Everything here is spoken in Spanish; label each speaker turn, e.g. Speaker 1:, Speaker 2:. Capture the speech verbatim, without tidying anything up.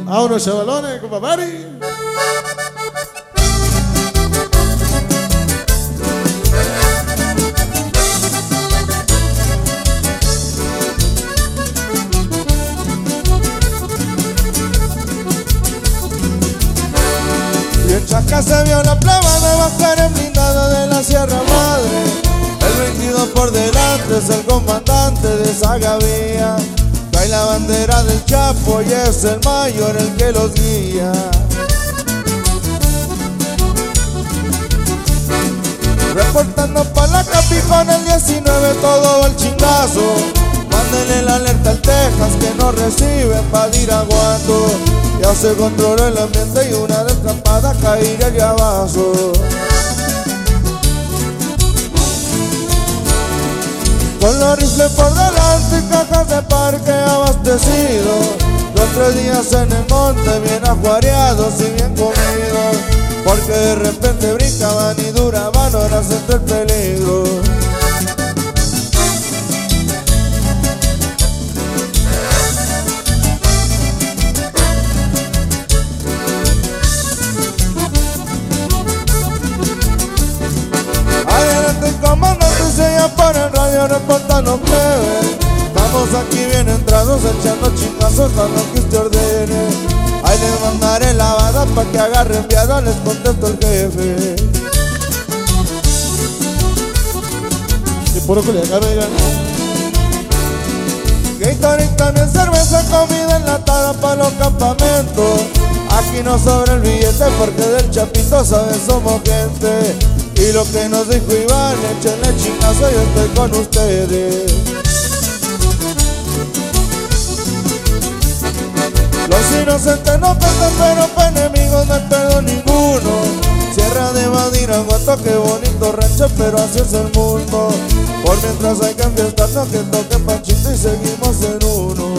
Speaker 1: A unos chavalones, compa Mari.
Speaker 2: Y en Chaca se vio la prueba de bajar en blindado de la Sierra Madre. El veintidós por delante es el comandante de esa gavía. Trae la bandera del Chapo y es el mayor el que los guía. Reportando pa' la Capi con el diecinueve todo el chingazo. Mándenle la alerta al Texas que no reciben pa' Diraguato. Ya se controló el ambiente y una descampada caería allá abajo. Con los rifles por delante y cajas de parque abastecido. Dos tres días en el monte bien ajuareados y bien comidos. Porque de repente brincaban y duraban horas entre el peligro. Adelante el comandante se llama por el radio reportando plebe. Estamos aquí bien entrados echando chingazos a lo que usted ordene. Ahí les mandaré lavada pa' que agarren viado, les contesto el jefe.
Speaker 1: Y puro Culiacán, oigan.
Speaker 2: Gatorade también cerveza, comida enlatada pa' los campamentos. Aquí no sobra el billete porque del Chapito saben somos gente. Y lo que nos dijo Iván, échenle chingazo, yo estoy con ustedes. Los inocentes no pesan, pero pa' enemigos no hay perdón ninguno. Sierra de Badiraguato, qué bonito rancho, pero así es el mundo. Por mientras hay que enfiestarnos, que toque Panchito y seguimos en uno.